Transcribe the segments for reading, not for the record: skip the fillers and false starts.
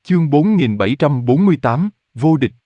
Chương 4748, vô địch.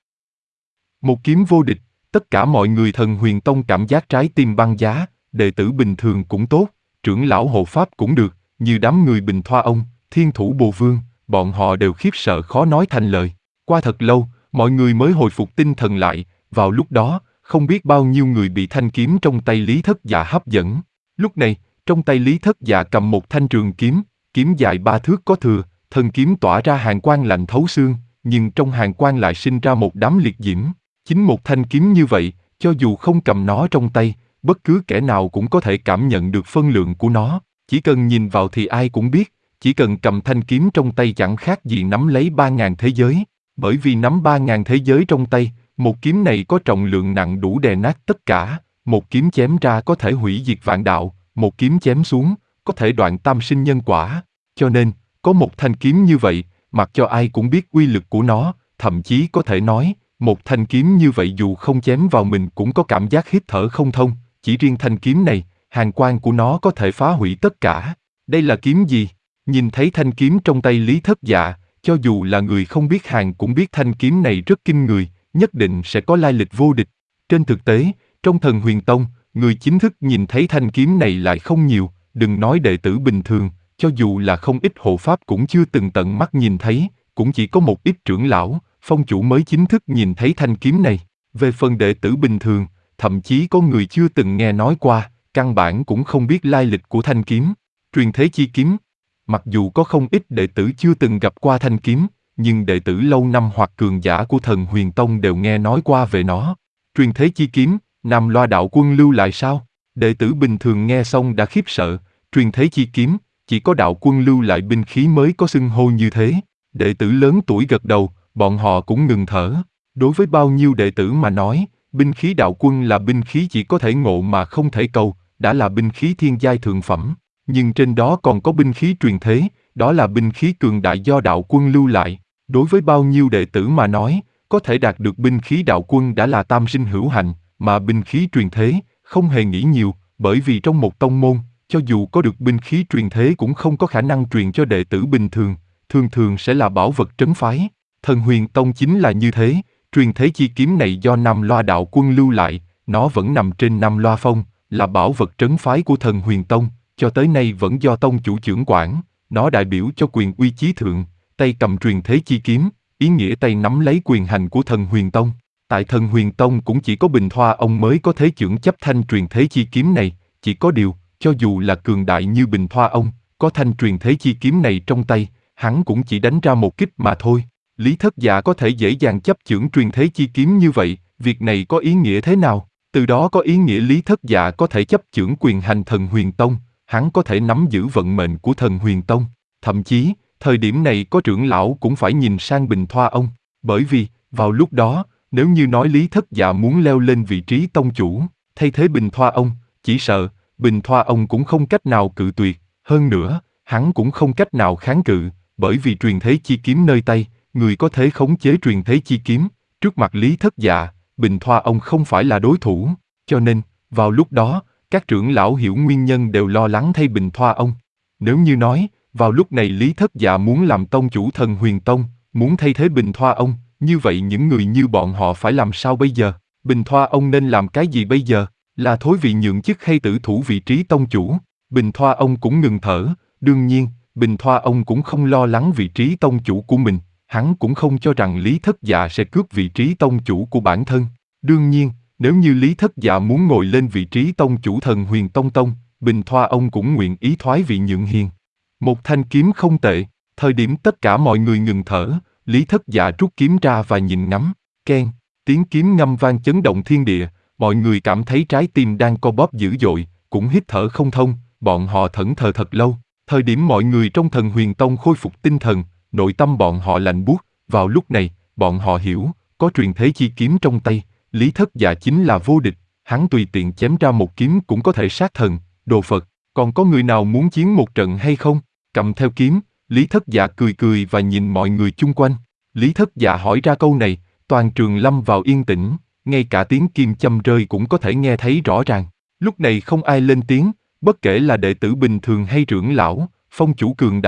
Một kiếm vô địch, tất cả mọi người Thần Huyền Tông cảm giác trái tim băng giá, đệ tử bình thường cũng tốt, trưởng lão hộ pháp cũng được, như đám người Bình Thoa Ông, Thiên Thủ Bồ Vương, bọn họ đều khiếp sợ khó nói thành lời. Qua thật lâu, mọi người mới hồi phục tinh thần lại, vào lúc đó, không biết bao nhiêu người bị thanh kiếm trong tay Lý Thất Dạ hấp dẫn. Lúc này, trong tay Lý Thất Dạ cầm một thanh trường kiếm, kiếm dài 3 thước có thừa, thân kiếm tỏa ra hàn quang lạnh thấu xương, nhưng trong hàn quang lại sinh ra một đám liệt diễm. Chính một thanh kiếm như vậy, cho dù không cầm nó trong tay, bất cứ kẻ nào cũng có thể cảm nhận được phân lượng của nó. Chỉ cần nhìn vào thì ai cũng biết, chỉ cần cầm thanh kiếm trong tay chẳng khác gì nắm lấy 3.000 thế giới. Bởi vì nắm 3.000 thế giới trong tay, một kiếm này có trọng lượng nặng đủ đè nát tất cả. Một kiếm chém ra có thể hủy diệt vạn đạo, một kiếm chém xuống, có thể đoạn tam sinh nhân quả. Cho nên, có một thanh kiếm như vậy, mặc cho ai cũng biết uy lực của nó, thậm chí có thể nói, một thanh kiếm như vậy dù không chém vào mình cũng có cảm giác hít thở không thông, chỉ riêng thanh kiếm này, hàn quang của nó có thể phá hủy tất cả. Đây là kiếm gì? Nhìn thấy thanh kiếm trong tay Lý Thất Dạ, cho dù là người không biết hàng cũng biết thanh kiếm này rất kinh người, nhất định sẽ có lai lịch vô địch. Trên thực tế, trong Thần Huyền Tông, người chính thức nhìn thấy thanh kiếm này lại không nhiều, đừng nói đệ tử bình thường, cho dù là không ít hộ pháp cũng chưa từng tận mắt nhìn thấy, cũng chỉ có một ít trưởng lão, phong chủ mới chính thức nhìn thấy thanh kiếm này. Về phần đệ tử bình thường, thậm chí có người chưa từng nghe nói qua, căn bản cũng không biết lai lịch của thanh kiếm. Truyền thế chi kiếm. Mặc dù có không ít đệ tử chưa từng gặp qua thanh kiếm, nhưng đệ tử lâu năm hoặc cường giả của Thần Huyền Tông đều nghe nói qua về nó. Truyền thế chi kiếm, Nam Loa đạo quân lưu lại sao? Đệ tử bình thường nghe xong đã khiếp sợ, truyền thế chi kiếm, chỉ có đạo quân lưu lại binh khí mới có xưng hô như thế. Đệ tử lớn tuổi gật đầu, bọn họ cũng ngừng thở. Đối với bao nhiêu đệ tử mà nói, binh khí đạo quân là binh khí chỉ có thể ngộ mà không thể cầu, đã là binh khí thiên giai thượng phẩm. Nhưng trên đó còn có binh khí truyền thế, đó là binh khí cường đại do đạo quân lưu lại. Đối với bao nhiêu đệ tử mà nói, có thể đạt được binh khí đạo quân đã là tam sinh hữu hạnh, mà binh khí truyền thế, không hề nghĩ nhiều, bởi vì trong một tông môn, cho dù có được binh khí truyền thế cũng không có khả năng truyền cho đệ tử bình thường, thường thường sẽ là bảo vật trấn phái. Thần Huyền Tông chính là như thế, truyền thế chi kiếm này do Nam Loa đạo quân lưu lại, nó vẫn nằm trên Nam Loa Phong, là bảo vật trấn phái của Thần Huyền Tông, cho tới nay vẫn do tông chủ trưởng quản, nó đại biểu cho quyền uy chí thượng, tay cầm truyền thế chi kiếm, ý nghĩa tay nắm lấy quyền hành của Thần Huyền Tông. Tại Thần Huyền Tông cũng chỉ có Bình Thoa ông mới có thể chưởng chấp thanh truyền thế chi kiếm này, chỉ có điều, cho dù là cường đại như Bình Thoa ông, có thanh truyền thế chi kiếm này trong tay, hắn cũng chỉ đánh ra một kích mà thôi. Lý Thất Dạ có thể dễ dàng chấp chưởng truyền thế chi kiếm như vậy, việc này có ý nghĩa thế nào? Từ đó có ý nghĩa Lý Thất Dạ có thể chấp chưởng quyền hành Thần Huyền Tông, hắn có thể nắm giữ vận mệnh của Thần Huyền Tông. Thậm chí, thời điểm này có trưởng lão cũng phải nhìn sang Bình Thoa ông, bởi vì, vào lúc đó, nếu như nói Lý Thất Dạ muốn leo lên vị trí tông chủ, thay thế Bình Thoa ông, chỉ sợ, Bình Thoa ông cũng không cách nào cự tuyệt, hơn nữa, hắn cũng không cách nào kháng cự, bởi vì truyền thế chi kiếm nơi tay, người có thể khống chế truyền thế chi kiếm, trước mặt Lý Thất Dạ, Bình Thoa ông không phải là đối thủ, cho nên, vào lúc đó, các trưởng lão hiểu nguyên nhân đều lo lắng thay Bình Thoa ông. Nếu như nói, vào lúc này Lý Thất Dạ muốn làm tông chủ Thần Huyền Tông, muốn thay thế Bình Thoa ông, như vậy những người như bọn họ phải làm sao bây giờ? Bình Thoa ông nên làm cái gì bây giờ? Là thối vị nhượng chức hay tử thủ vị trí tông chủ? Bình Thoa ông cũng ngừng thở, đương nhiên, Bình Thoa ông cũng không lo lắng vị trí tông chủ của mình, hắn cũng không cho rằng Lý Thất Dạ sẽ cướp vị trí tông chủ của bản thân. Đương nhiên, nếu như Lý Thất Dạ muốn ngồi lên vị trí tông chủ Thần Huyền Tông Tông, Bình Thoa ông cũng nguyện ý thoái vị nhượng hiền. Một thanh kiếm không tệ, thời điểm tất cả mọi người ngừng thở, Lý Thất Dạ rút kiếm ra và nhìn ngắm, keng, tiếng kiếm ngâm vang chấn động thiên địa, mọi người cảm thấy trái tim đang co bóp dữ dội, cũng hít thở không thông, bọn họ thẫn thờ thật lâu. Thời điểm mọi người trong Thần Huyền Tông khôi phục tinh thần, nội tâm bọn họ lạnh buốt, vào lúc này, bọn họ hiểu, có truyền thế chi kiếm trong tay, Lý Thất Dạ chính là vô địch, hắn tùy tiện chém ra một kiếm cũng có thể sát thần, đồ Phật, còn có người nào muốn chiến một trận hay không? Cầm theo kiếm, Lý Thất Dạ cười cười và nhìn mọi người chung quanh. Lý Thất Dạ hỏi ra câu này, toàn trường lâm vào yên tĩnh, ngay cả tiếng kim châm rơi cũng có thể nghe thấy rõ ràng. Lúc này không ai lên tiếng, bất kể là đệ tử bình thường hay trưởng lão, phong chủ cường đại,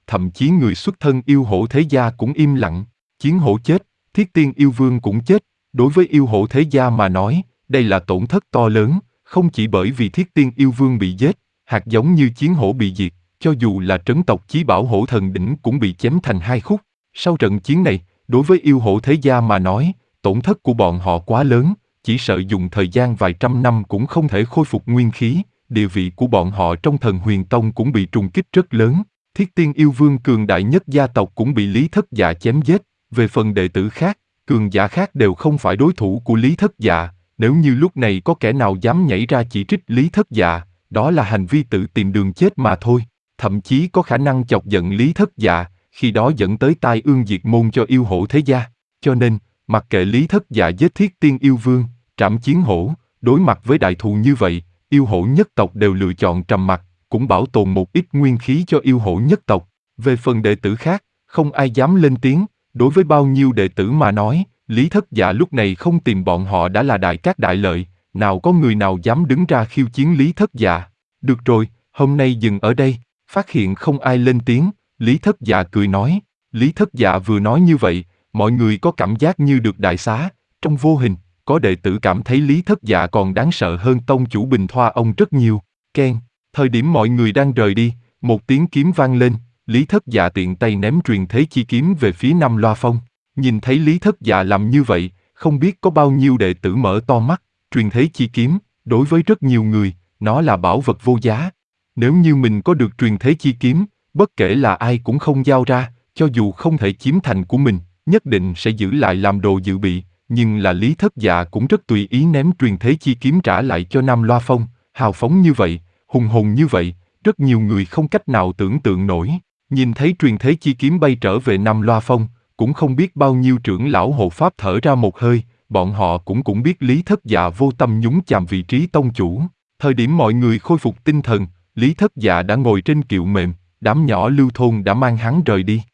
thậm chí người xuất thân yêu hổ thế gia cũng im lặng. Chiến hổ chết, Thiết Tiên Yêu Vương cũng chết. Đối với yêu hổ thế gia mà nói, đây là tổn thất to lớn, không chỉ bởi vì Thiết Tiên Yêu Vương bị giết, hạt giống như chiến hổ bị diệt, cho dù là trấn tộc Chí Bảo Hổ Thần Đỉnh cũng bị chém thành hai khúc. Sau trận chiến này, đối với yêu hổ thế gia mà nói, tổn thất của bọn họ quá lớn, chỉ sợ dùng thời gian vài trăm năm cũng không thể khôi phục nguyên khí, địa vị của bọn họ trong Thần Huyền Tông cũng bị trùng kích rất lớn. Thiết Tiên Yêu Vương cường đại nhất gia tộc cũng bị Lý Thất Dạ chém giết, về phần đệ tử khác, cường giả khác đều không phải đối thủ của Lý Thất Dạ, nếu như lúc này có kẻ nào dám nhảy ra chỉ trích Lý Thất Dạ, đó là hành vi tự tìm đường chết mà thôi, thậm chí có khả năng chọc giận Lý Thất Dạ, khi đó dẫn tới tai ương diệt môn cho yêu hổ thế gia. Cho nên, mặc kệ Lý Thất Dạ giết Thiết Tiên Yêu Vương, trảm chiến hổ, đối mặt với đại thù như vậy, yêu hổ nhất tộc đều lựa chọn trầm mặc, cũng bảo tồn một ít nguyên khí cho yêu hổ nhất tộc. Về phần đệ tử khác, không ai dám lên tiếng, đối với bao nhiêu đệ tử mà nói, Lý Thất Dạ lúc này không tìm bọn họ đã là đại cát đại lợi, nào có người nào dám đứng ra khiêu chiến Lý Thất Dạ. Được rồi, hôm nay dừng ở đây. Phát hiện không ai lên tiếng, Lý Thất Dạ cười nói. Lý Thất Dạ vừa nói như vậy, mọi người có cảm giác như được đại xá, trong vô hình, có đệ tử cảm thấy Lý Thất Dạ còn đáng sợ hơn tông chủ Bình Thoa ông rất nhiều. Keng, thời điểm mọi người đang rời đi, một tiếng kiếm vang lên, Lý Thất Dạ tiện tay ném truyền thế chi kiếm về phía Nam Loa Phong. Nhìn thấy Lý Thất Dạ làm như vậy, không biết có bao nhiêu đệ tử mở to mắt, truyền thế chi kiếm, đối với rất nhiều người, nó là bảo vật vô giá. Nếu như mình có được truyền thế chi kiếm, bất kể là ai cũng không giao ra, cho dù không thể chiếm thành của mình, nhất định sẽ giữ lại làm đồ dự bị, nhưng là Lý Thất Dạ cũng rất tùy ý ném truyền thế chi kiếm trả lại cho Nam Loa Phong, hào phóng như vậy, hùng hồn như vậy, rất nhiều người không cách nào tưởng tượng nổi. Nhìn thấy truyền thế chi kiếm bay trở về Nam Loa Phong, cũng không biết bao nhiêu trưởng lão hộ pháp thở ra một hơi, bọn họ cũng biết Lý Thất Dạ vô tâm nhúng chàm vị trí tông chủ. Thời điểm mọi người khôi phục tinh thần, Lý Thất Dạ đã ngồi trên kiệu mềm, đám nhỏ Lưu Thôn đã mang hắn rời đi.